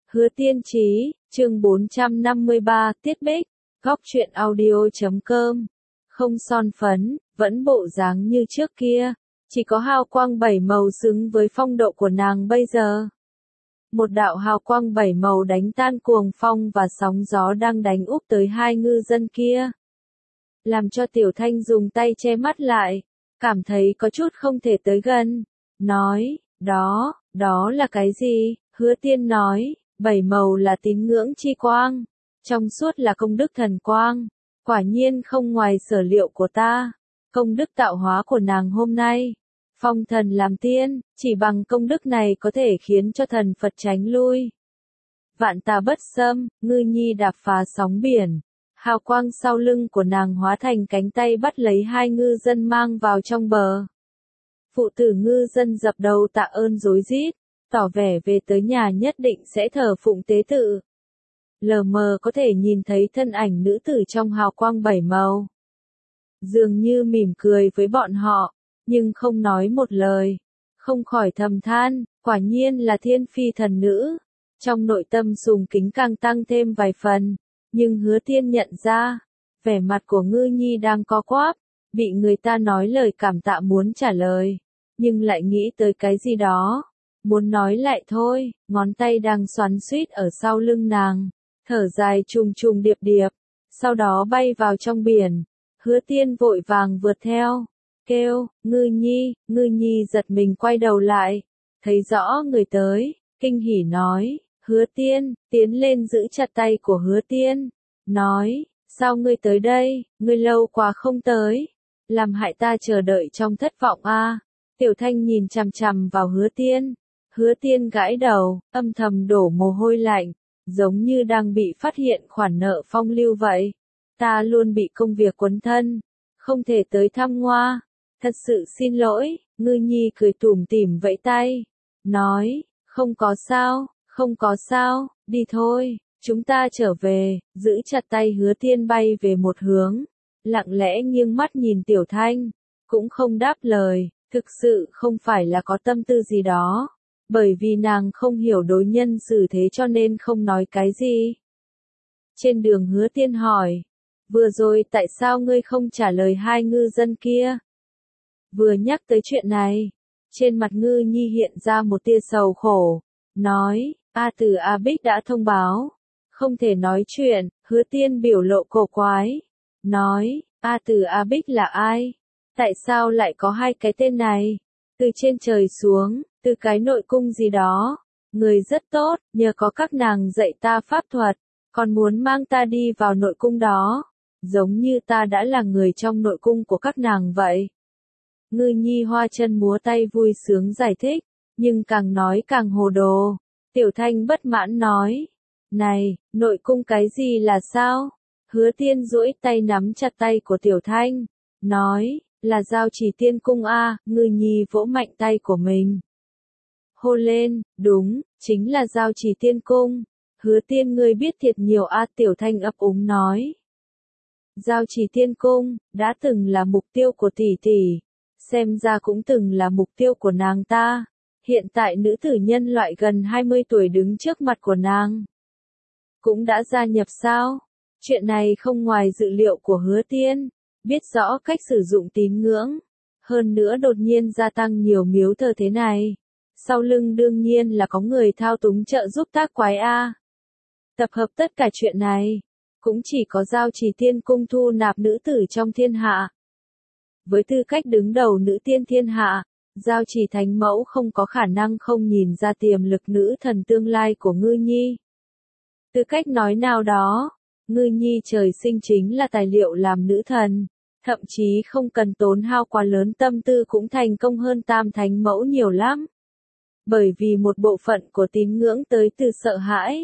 Hứa Tiên Chí, chương 453, Tiết Bích, góc truyện audio.com. Không son phấn, vẫn bộ dáng như trước kia, chỉ có hào quang bảy màu xứng với phong độ của nàng bây giờ. Một đạo hào quang bảy màu đánh tan cuồng phong và sóng gió đang đánh úp tới hai ngư dân kia. Làm cho Tiểu Thanh dùng tay che mắt lại, cảm thấy có chút không thể tới gần. Nói, đó là cái gì? Hứa Tiên nói, bảy màu là tín ngưỡng chi quang, trong suốt là công đức thần quang. Quả nhiên không ngoài sở liệu của ta. Công đức tạo hóa của nàng hôm nay, phong thần làm tiên, chỉ bằng công đức này có thể khiến cho thần Phật tránh lui. Vạn tà bất xâm, ngư nhi đạp phá sóng biển. Hào quang sau lưng của nàng hóa thành cánh tay bắt lấy hai ngư dân mang vào trong bờ. Phụ tử ngư dân dập đầu tạ ơn rối rít, tỏ vẻ về tới nhà nhất định sẽ thờ phụng tế tự. Lờ mờ có thể nhìn thấy thân ảnh nữ tử trong hào quang bảy màu. Dường như mỉm cười với bọn họ, nhưng không nói một lời. Không khỏi thầm than, quả nhiên là thiên phi thần nữ. Trong nội tâm sùng kính càng tăng thêm vài phần. Nhưng Hứa Tiên nhận ra, vẻ mặt của ngư nhi đang co quắp, bị người ta nói lời cảm tạ muốn trả lời, nhưng lại nghĩ tới cái gì đó, muốn nói lại thôi, ngón tay đang xoắn xuýt ở sau lưng nàng, thở dài trùng trùng điệp điệp, sau đó bay vào trong biển. Hứa Tiên vội vàng vượt theo, kêu, ngư nhi giật mình quay đầu lại, thấy rõ người tới, kinh hỉ nói. Hứa Tiên, tiến lên giữ chặt tay của Hứa Tiên, nói, sao ngươi tới đây, ngươi lâu quá không tới, làm hại ta chờ đợi trong thất vọng a. Tiểu Thanh nhìn chằm chằm vào Hứa Tiên gãi đầu, âm thầm đổ mồ hôi lạnh, giống như đang bị phát hiện khoản nợ phong lưu vậy. Ta luôn bị công việc quấn thân, không thể tới thăm Ngoa, thật sự xin lỗi. Ngư nhi cười tủm tỉm vẫy tay, nói, không có sao, đi thôi, chúng ta trở về. Giữ chặt tay Hứa Tiên bay về một hướng, lặng lẽ nghiêng mắt nhìn Tiểu Thanh, cũng không đáp lời, thực sự không phải là có tâm tư gì đó, bởi vì nàng không hiểu đối nhân xử thế cho nên không nói cái gì. Trên đường Hứa Tiên hỏi, vừa rồi tại sao ngươi không trả lời hai ngư dân kia? Vừa nhắc tới chuyện này, trên mặt ngư nhi hiện ra một tia sầu khổ, nói, A Tử A Bích đã thông báo, không thể nói chuyện. Hứa Tiên biểu lộ cổ quái, nói, A Tử A Bích là ai? Tại sao lại có hai cái tên này? Từ trên trời xuống, từ cái nội cung gì đó. Người rất tốt, nhờ có các nàng dạy ta pháp thuật, còn muốn mang ta đi vào nội cung đó, giống như ta đã là người trong nội cung của các nàng vậy. Ngư nhi hoa chân múa tay vui sướng giải thích, nhưng càng nói càng hồ đồ. Tiểu Thanh bất mãn nói, này, nội cung cái gì là sao? Hứa Tiên duỗi tay nắm chặt tay của Tiểu Thanh, nói, là Giao Chỉ Tiên Cung a. Ngư nhi vỗ mạnh tay của mình, hô lên, đúng, chính là Giao Chỉ Tiên Cung. Hứa Tiên ngươi biết thiệt nhiều a. Tiểu Thanh ấp úng nói, Giao Chỉ Tiên Cung, đã từng là mục tiêu của tỷ tỷ, xem ra cũng từng là mục tiêu của nàng ta. Hiện tại nữ tử nhân loại gần 20 tuổi đứng trước mặt của nàng, cũng đã gia nhập sao? Chuyện này không ngoài dự liệu của Hứa Tiên, biết rõ cách sử dụng tín ngưỡng, hơn nữa đột nhiên gia tăng nhiều miếu thờ thế này. Sau lưng đương nhiên là có người thao túng trợ giúp tác quái a. Tập hợp tất cả chuyện này, cũng chỉ có Giao Chỉ Tiên Cung thu nạp nữ tử trong thiên hạ. Với tư cách đứng đầu nữ tiên thiên hạ, Giao Chỉ Thánh Mẫu không có khả năng không nhìn ra tiềm lực nữ thần tương lai của ngư nhi. Tư cách nói nào đó, ngư nhi trời sinh chính là tài liệu làm nữ thần, thậm chí không cần tốn hao quá lớn tâm tư cũng thành công hơn Tam Thánh Mẫu nhiều lắm. Bởi vì một bộ phận của tín ngưỡng tới từ sợ hãi.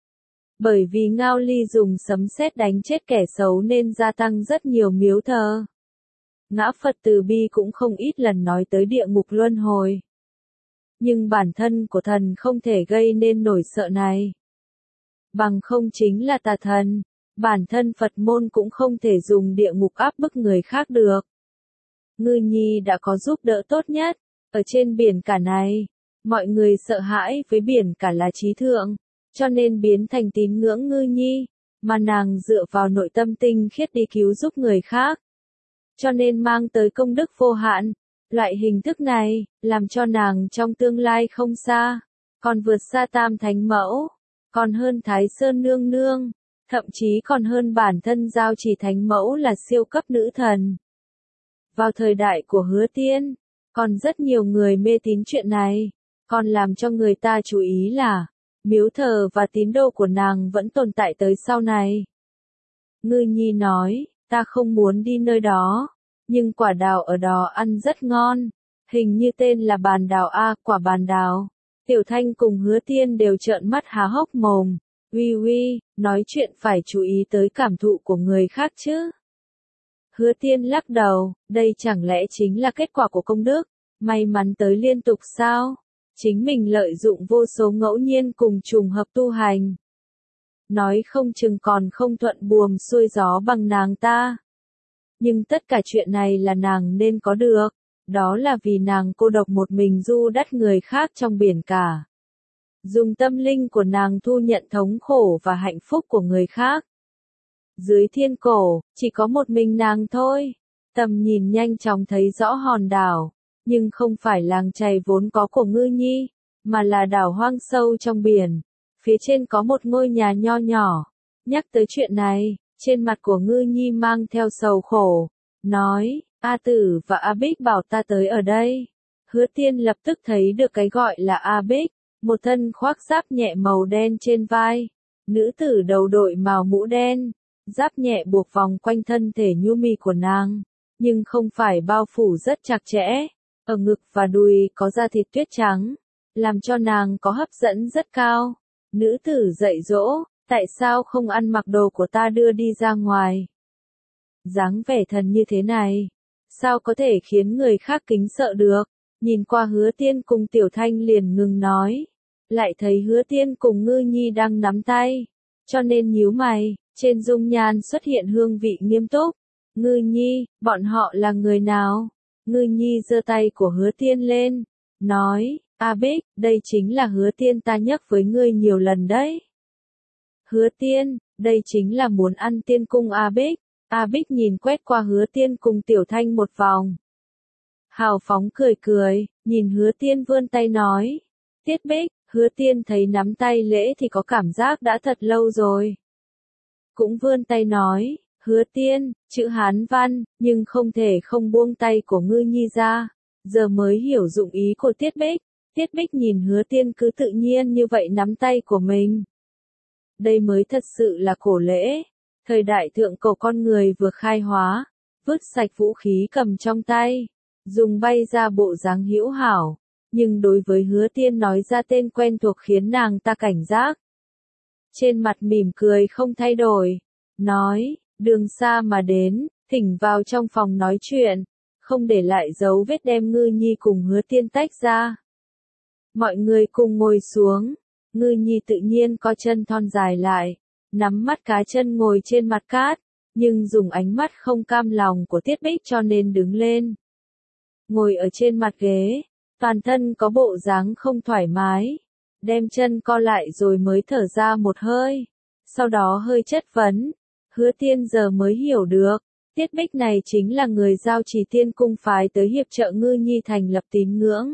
Bởi vì Ngao Ly dùng sấm sét đánh chết kẻ xấu nên gia tăng rất nhiều miếu thờ. Ngã Phật Từ Bi cũng không ít lần nói tới địa ngục luân hồi. Nhưng bản thân của thần không thể gây nên nỗi sợ này. Bằng không chính là tà thần, bản thân Phật môn cũng không thể dùng địa ngục áp bức người khác được. Ngư nhi đã có giúp đỡ tốt nhất, ở trên biển cả này, mọi người sợ hãi với biển cả là trí thượng, cho nên biến thành tín ngưỡng Ngư Nhi, mà nàng dựa vào nội tâm tinh khiết đi cứu giúp người khác. Cho nên mang tới công đức vô hạn. Loại hình thức này, làm cho nàng trong tương lai không xa, còn vượt xa Tam Thánh Mẫu, còn hơn Thái Sơn Nương Nương, thậm chí còn hơn bản thân Giao Chỉ Thánh Mẫu là siêu cấp nữ thần. Vào thời đại của Hứa Tiên, còn rất nhiều người mê tín chuyện này, còn làm cho người ta chú ý là, miếu thờ và tín đồ của nàng vẫn tồn tại tới sau này. Ngư Nhi nói, ta không muốn đi nơi đó, nhưng quả đào ở đó ăn rất ngon, hình như tên là bàn đào a, quả bàn đào. Tiểu Thanh cùng Hứa Tiên đều trợn mắt há hốc mồm, uy, nói chuyện phải chú ý tới cảm thụ của người khác chứ. Hứa Tiên lắc đầu, đây chẳng lẽ chính là kết quả của công đức, may mắn tới liên tục sao? Chính mình lợi dụng vô số ngẫu nhiên cùng trùng hợp tu hành. Nói không chừng còn không thuận buồm xuôi gió bằng nàng ta. Nhưng tất cả chuyện này là nàng nên có được, đó là vì nàng cô độc một mình du đắt người khác trong biển cả. Dùng tâm linh của nàng thu nhận thống khổ và hạnh phúc của người khác. Dưới thiên cổ, chỉ có một mình nàng thôi. Tầm nhìn nhanh chóng thấy rõ hòn đảo, nhưng không phải làng chài vốn có của Ngư Nhi, mà là đảo hoang sâu trong biển. Phía trên có một ngôi nhà nho nhỏ. Nhắc tới chuyện này, trên mặt của Ngư Nhi mang theo sầu khổ, nói, A Tử và A Bích bảo ta tới ở đây. Hứa Tiên lập tức thấy được cái gọi là A Bích, một thân khoác giáp nhẹ màu đen trên vai, nữ tử đầu đội màu mũ đen, giáp nhẹ buộc vòng quanh thân thể nhu mì của nàng, nhưng không phải bao phủ rất chặt chẽ, ở ngực và đùi có da thịt tuyết trắng, làm cho nàng có hấp dẫn rất cao. Nữ tử dạy dỗ, tại sao không ăn mặc đồ của ta đưa đi ra ngoài? Dáng vẻ thần như thế này, sao có thể khiến người khác kính sợ được? Nhìn qua Hứa Tiên cùng Tiểu Thanh liền ngừng nói, lại thấy Hứa Tiên cùng Ngư Nhi đang nắm tay, cho nên nhíu mày, trên dung nhan xuất hiện hương vị nghiêm túc. Ngư Nhi, bọn họ là người nào? Ngư Nhi giơ tay của Hứa Tiên lên, nói, A Bích, đây chính là Hứa Tiên ta nhắc với ngươi nhiều lần đấy. Hứa Tiên, đây chính là muốn ăn tiên cung A Bích. A Bích nhìn quét qua Hứa Tiên cùng Tiểu Thanh một vòng. Hào phóng cười, nhìn Hứa Tiên vươn tay nói. Tiết Bích, Hứa Tiên thấy nắm tay lễ thì có cảm giác đã thật lâu rồi. Cũng vươn tay nói, Hứa Tiên, chữ Hán văn, nhưng không thể không buông tay của Ngư Nhi ra. Giờ mới hiểu dụng ý của Tiết Bích. Tiết Bích nhìn Hứa Tiên cứ tự nhiên như vậy nắm tay của mình. Đây mới thật sự là cổ lễ. Thời đại thượng cổ con người vừa khai hóa, vứt sạch vũ khí cầm trong tay, dùng bay ra bộ dáng hữu hảo, nhưng đối với Hứa Tiên nói ra tên quen thuộc khiến nàng ta cảnh giác. Trên mặt mỉm cười không thay đổi, nói, đường xa mà đến, thỉnh vào trong phòng nói chuyện, không để lại dấu vết đem Ngư Nhi cùng Hứa Tiên tách ra. Mọi người cùng ngồi xuống, Ngư Nhi tự nhiên co chân thon dài lại, nắm mắt cá chân ngồi trên mặt cát, nhưng dùng ánh mắt không cam lòng của Tiết Bích cho nên đứng lên. Ngồi ở trên mặt ghế, toàn thân có bộ dáng không thoải mái, đem chân co lại rồi mới thở ra một hơi, sau đó hơi chất vấn. Hứa Tiên giờ mới hiểu được, Tiết Bích này chính là người Giao Trì Tiên cung phái tới hiệp trợ Ngư Nhi thành lập tín ngưỡng.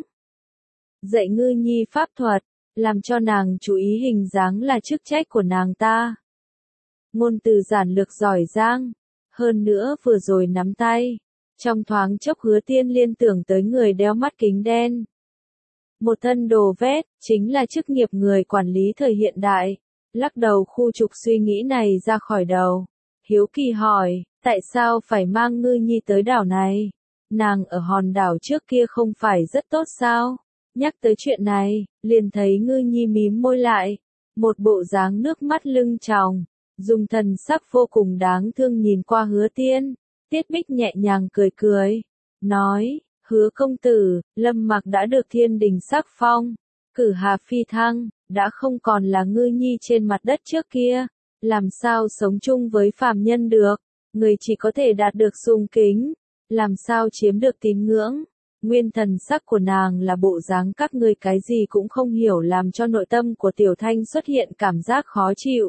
Dạy Ngư Nhi pháp thuật, làm cho nàng chú ý hình dáng là chức trách của nàng ta. Ngôn từ giản lược giỏi giang, hơn nữa vừa rồi nắm tay, trong thoáng chốc Hứa Tiên liên tưởng tới người đeo mắt kính đen. Một thân đồ vét, chính là chức nghiệp người quản lý thời hiện đại, lắc đầu khu trục suy nghĩ này ra khỏi đầu. Hiếu kỳ hỏi, tại sao phải mang Ngư Nhi tới đảo này? Nàng ở hòn đảo trước kia không phải rất tốt sao? Nhắc tới chuyện này, liền thấy Ngư Nhi mím môi lại, một bộ dáng nước mắt lưng tròng, dùng thần sắc vô cùng đáng thương nhìn qua Hứa Tiên. Tiết Bích nhẹ nhàng cười, nói, Hứa công tử, Lâm Mặc đã được thiên đình sắc phong, cử hà phi thăng, đã không còn là Ngư Nhi trên mặt đất trước kia, làm sao sống chung với phàm nhân được, người chỉ có thể đạt được sùng kính, làm sao chiếm được tín ngưỡng. Nguyên thần sắc của nàng là bộ dáng các ngươi cái gì cũng không hiểu, làm cho nội tâm của Tiểu Thanh xuất hiện cảm giác khó chịu.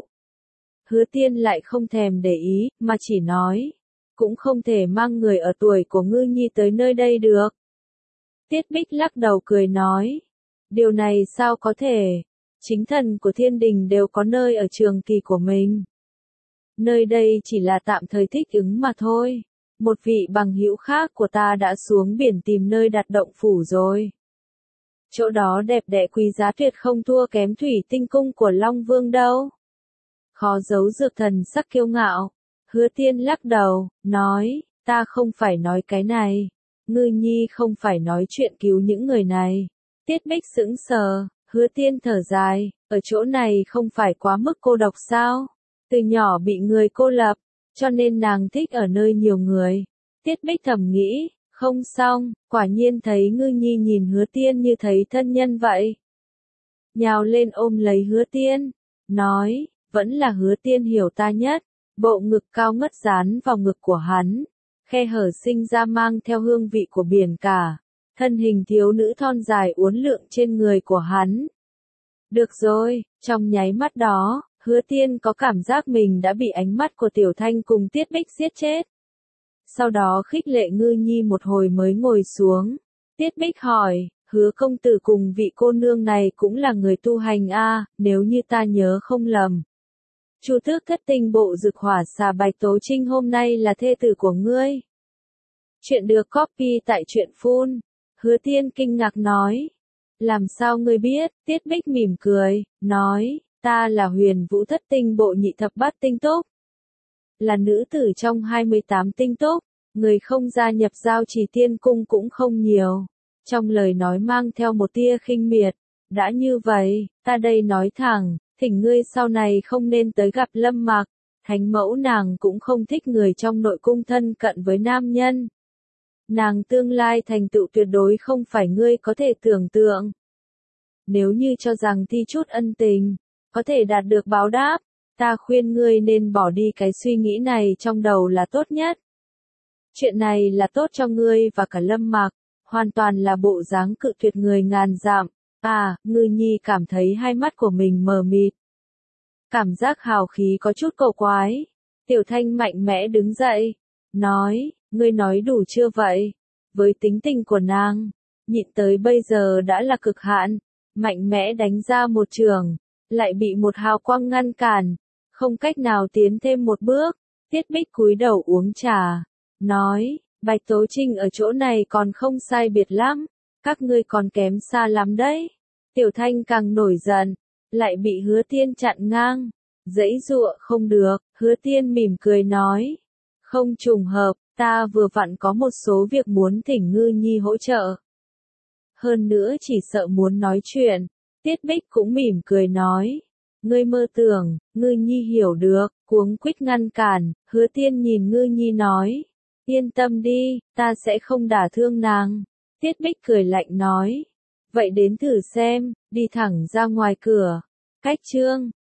Hứa Tiên lại không thèm để ý, mà chỉ nói, cũng không thể mang người ở tuổi của Ngư Nhi tới nơi đây được. Tiết Bích lắc đầu cười nói, điều này sao có thể, chính thần của thiên đình đều có nơi ở trường kỳ của mình. Nơi đây chỉ là tạm thời thích ứng mà thôi. Một vị bằng hữu khác của ta đã xuống biển tìm nơi đặt động phủ rồi. Chỗ đó đẹp đẽ quý giá tuyệt không thua kém thủy tinh cung của Long Vương đâu. Khó giấu Dược Thần sắc kiêu ngạo. Hứa Tiên lắc đầu, nói, ta không phải nói cái này. Ngư Nhi không phải nói chuyện cứu những người này. Tiết Bích sững sờ, Hứa Tiên thở dài, ở chỗ này không phải quá mức cô độc sao? Từ nhỏ bị người cô lập, cho nên nàng thích ở nơi nhiều người. Tiết Bích thầm nghĩ, không xong, quả nhiên thấy Ngư Nhi nhìn Hứa Tiên như thấy thân nhân vậy. Nhào lên ôm lấy Hứa Tiên, nói, vẫn là Hứa Tiên hiểu ta nhất. Bộ ngực cao ngất dán vào ngực của hắn, khe hở sinh ra mang theo hương vị của biển cả. Thân hình thiếu nữ thon dài uốn lượn trên người của hắn. Được rồi, trong nháy mắt đó, Hứa Tiên có cảm giác mình đã bị ánh mắt của Tiểu Thanh cùng Tiết Bích giết chết. Sau đó khích lệ Ngư Nhi một hồi mới ngồi xuống. Tiết Bích hỏi, Hứa công tử cùng vị cô nương này cũng là người tu hành a, nếu như ta nhớ không lầm. Chu Tước Thất Tinh Bộ Dực Hỏa Xà Bạch Tố Trinh hôm nay là thê tử của ngươi. Chuyện được copy tại truyện phun. Hứa Tiên kinh ngạc nói. Làm sao ngươi biết? Tiết Bích mỉm cười, nói, ta là Huyền Vũ Thất Tinh Bộ Nhị Thập Bát Tinh Túc. Là nữ tử trong 28 tinh túc, người không gia nhập Giao Trì Tiên Cung cũng không nhiều. Trong lời nói mang theo một tia khinh miệt. Đã như vậy, ta đây nói thẳng, thỉnh ngươi sau này không nên tới gặp Lâm Mặc. Thánh mẫu nàng cũng không thích người trong nội cung thân cận với nam nhân. Nàng tương lai thành tựu tuyệt đối không phải ngươi có thể tưởng tượng. Nếu như cho rằng thi chút ân tình, có thể đạt được báo đáp, ta khuyên ngươi nên bỏ đi cái suy nghĩ này trong đầu là tốt nhất. Chuyện này là tốt cho ngươi và cả Lâm Mặc, hoàn toàn là bộ dáng cự tuyệt người ngàn dặm. À, Ngư Nhi cảm thấy hai mắt của mình mờ mịt. Cảm giác hào khí có chút cầu quái. Tiểu Thanh mạnh mẽ đứng dậy, nói, ngươi nói đủ chưa vậy? Với tính tình của nàng, nhịn tới bây giờ đã là cực hạn, mạnh mẽ đánh ra một trường, lại bị một hào quang ngăn cản, không cách nào tiến thêm một bước. Tiết Bích cúi đầu uống trà, nói, Bạch Tố Trinh ở chỗ này còn không sai biệt lắm, các ngươi còn kém xa lắm đấy. Tiểu Thanh càng nổi giận, lại bị Hứa Tiên chặn ngang, giãy giụa không được. Hứa Tiên mỉm cười nói, không trùng hợp, ta vừa vặn có một số việc muốn thỉnh Ngư Nhi hỗ trợ. Hơn nữa chỉ sợ muốn nói chuyện. Tiết Bích cũng mỉm cười nói, ngươi mơ tưởng, Ngư Nhi hiểu được, cuống quýt ngăn cản. Hứa Tiên nhìn Ngư Nhi nói, yên tâm đi, ta sẽ không đả thương nàng. Tiết Bích cười lạnh nói, vậy đến thử xem, đi thẳng ra ngoài cửa. Cách chương